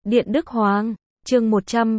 Điện Đức Hoàng, chương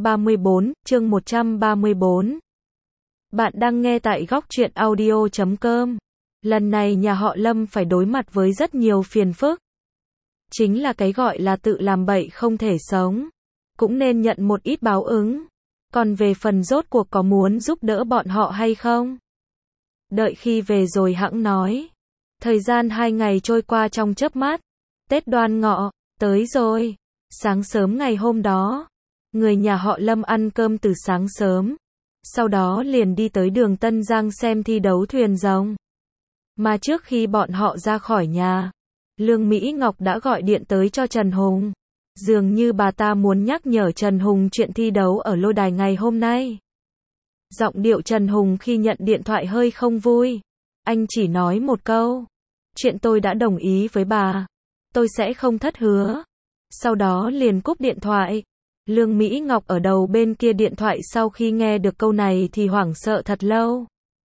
134. Bạn đang nghe tại góc truyện audio.com. Lần này nhà họ Lâm phải đối mặt với rất nhiều phiền phức. Chính là cái gọi là tự làm bậy không thể sống. Cũng nên nhận một ít báo ứng. Còn về phần rốt cuộc có muốn giúp đỡ bọn họ hay không? Đợi khi về rồi hẵng nói. Thời gian 2 ngày trôi qua trong chớp mắt. Tết Đoan Ngọ, tới rồi. Sáng sớm ngày hôm đó, người nhà họ Lâm ăn cơm từ sáng sớm. Sau đó liền đi tới đường Tân Giang xem thi đấu thuyền rồng. Mà trước khi bọn họ ra khỏi nhà, Lương Mỹ Ngọc đã gọi điện tới cho Trần Hùng. Dường như bà ta muốn nhắc nhở Trần Hùng chuyện thi đấu ở lôi đài ngày hôm nay. Giọng điệu Trần Hùng khi nhận điện thoại hơi không vui. Anh chỉ nói một câu. Chuyện tôi đã đồng ý với bà. Tôi sẽ không thất hứa. Sau đó liền cúp điện thoại. Lương Mỹ Ngọc ở đầu bên kia điện thoại sau khi nghe được câu này thì hoảng sợ thật lâu.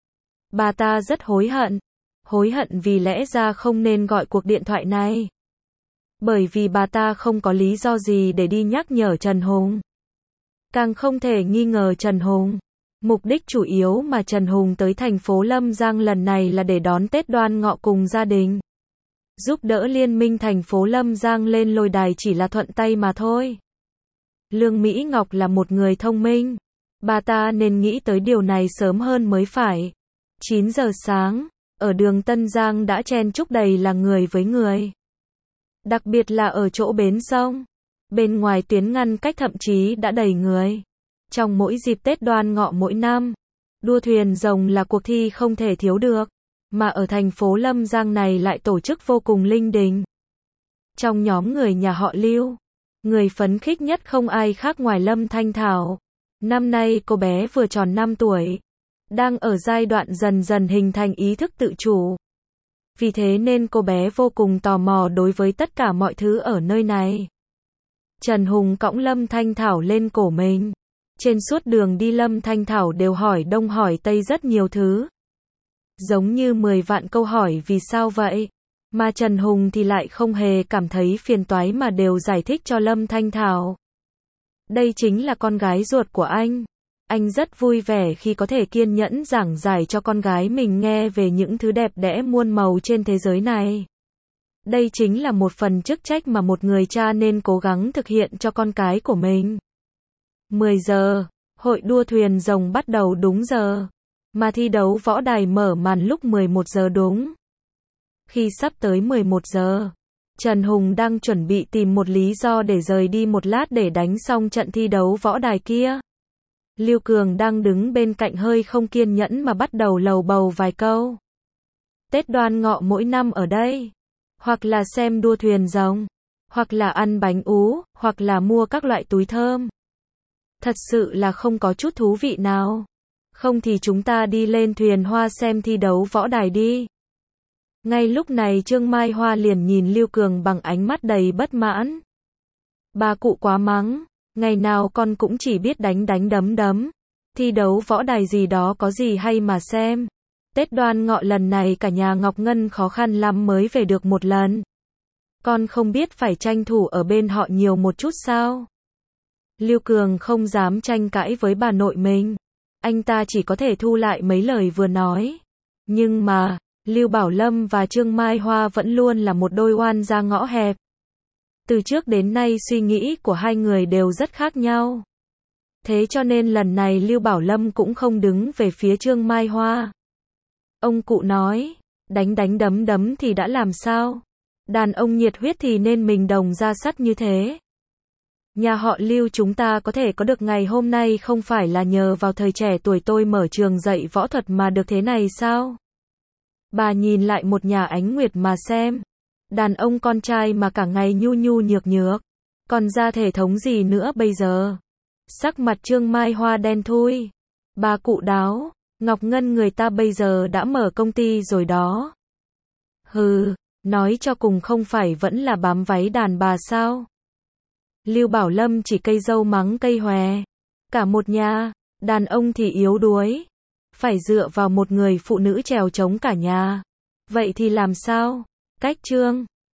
Bà ta rất hối hận. Hối hận vì lẽ ra không nên gọi cuộc điện thoại này. Bởi vì bà ta không có lý do gì để đi nhắc nhở Trần Hùng. Càng không thể nghi ngờ Trần Hùng. Mục đích chủ yếu mà Trần Hùng tới thành phố Lâm Giang lần này là để đón Tết Đoan Ngọ cùng gia đình. Giúp đỡ liên minh thành phố Lâm Giang lên lôi đài chỉ là thuận tay mà thôi. Lương Mỹ Ngọc là một người thông minh. Bà ta nên nghĩ tới điều này sớm hơn mới phải. 9 giờ sáng, ở đường Tân Giang đã chen chúc đầy là người với người. Đặc biệt là ở chỗ bến sông. Bên ngoài tuyến ngăn cách thậm chí đã đầy người. Trong mỗi dịp Tết Đoan Ngọ mỗi năm, đua thuyền rồng là cuộc thi không thể thiếu được. Mà ở thành phố Lâm Giang này lại tổ chức vô cùng linh đình. Trong nhóm người nhà họ Lưu, người phấn khích nhất không ai khác ngoài Lâm Thanh Thảo. Năm nay cô bé vừa tròn 5 tuổi, đang ở giai đoạn dần dần hình thành ý thức tự chủ. Vì thế nên cô bé vô cùng tò mò đối với tất cả mọi thứ ở nơi này. Trần Hùng cõng Lâm Thanh Thảo lên cổ mình. Trên suốt đường đi Lâm Thanh Thảo đều hỏi đông hỏi tây rất nhiều thứ. Giống như 10 vạn câu hỏi vì sao vậy. Mà Trần Hùng thì lại không hề cảm thấy phiền toái mà đều giải thích cho Lâm Thanh Thảo. Đây chính là con gái ruột của anh. Anh rất vui vẻ khi có thể kiên nhẫn giảng giải cho con gái mình nghe về những thứ đẹp đẽ muôn màu trên thế giới này. Đây chính là một phần chức trách mà một người cha nên cố gắng thực hiện cho con cái của mình. 10 giờ, hội đua thuyền rồng bắt đầu đúng giờ. Mà thi đấu võ đài mở màn lúc 11 giờ đúng. Khi sắp tới 11 giờ, Trần Hùng đang chuẩn bị tìm một lý do để rời đi một lát để đánh xong trận thi đấu võ đài kia. Lưu Cường đang đứng bên cạnh hơi không kiên nhẫn mà bắt đầu lầu bầu vài câu. Tết Đoan Ngọ mỗi năm ở đây, hoặc là xem đua thuyền rồng, hoặc là ăn bánh ú, hoặc là mua các loại túi thơm. Thật sự là không có chút thú vị nào. Không thì chúng ta đi lên thuyền hoa xem thi đấu võ đài đi. Ngay lúc này Trương Mai Hoa liền nhìn Lưu Cường bằng ánh mắt đầy bất mãn. Bà cụ quá mắng, ngày nào con cũng chỉ biết đánh đánh đấm đấm. Thi đấu võ đài gì đó có gì hay mà xem. Tết Đoan Ngọ lần này cả nhà Ngọc Ngân khó khăn lắm mới về được một lần. Con không biết phải tranh thủ ở bên họ nhiều một chút sao? Lưu Cường không dám tranh cãi với bà nội mình. Anh ta chỉ có thể thu lại mấy lời vừa nói. Nhưng mà, Lưu Bảo Lâm và Trương Mai Hoa vẫn luôn là một đôi oan gia ngõ hẹp. Từ trước đến nay suy nghĩ của hai người đều rất khác nhau. Thế cho nên lần này Lưu Bảo Lâm cũng không đứng về phía Trương Mai Hoa. Ông cụ nói, đánh đánh đấm đấm thì đã làm sao? Đàn ông nhiệt huyết thì nên mình đồng ra sắt như thế. Nhà họ Lưu chúng ta có thể có được ngày hôm nay không phải là nhờ vào thời trẻ tuổi tôi mở trường dạy võ thuật mà được thế này sao? Bà nhìn lại một nhà Ánh Nguyệt mà xem. Đàn ông con trai mà cả ngày nhu nhu nhược nhược. Còn ra thể thống gì nữa bây giờ? Sắc mặt Trương Mai Hoa đen thui. Bà cụ đáo, Ngọc Ngân người ta bây giờ đã mở công ty rồi đó. Hừ, nói cho cùng không phải vẫn là bám váy đàn bà sao? Lưu Bảo Lâm chỉ cây dâu mắng cây hòe. Cả một nhà, đàn ông thì yếu đuối. Phải dựa vào một người phụ nữ trèo chống cả nhà. Vậy thì làm sao? Cách Trương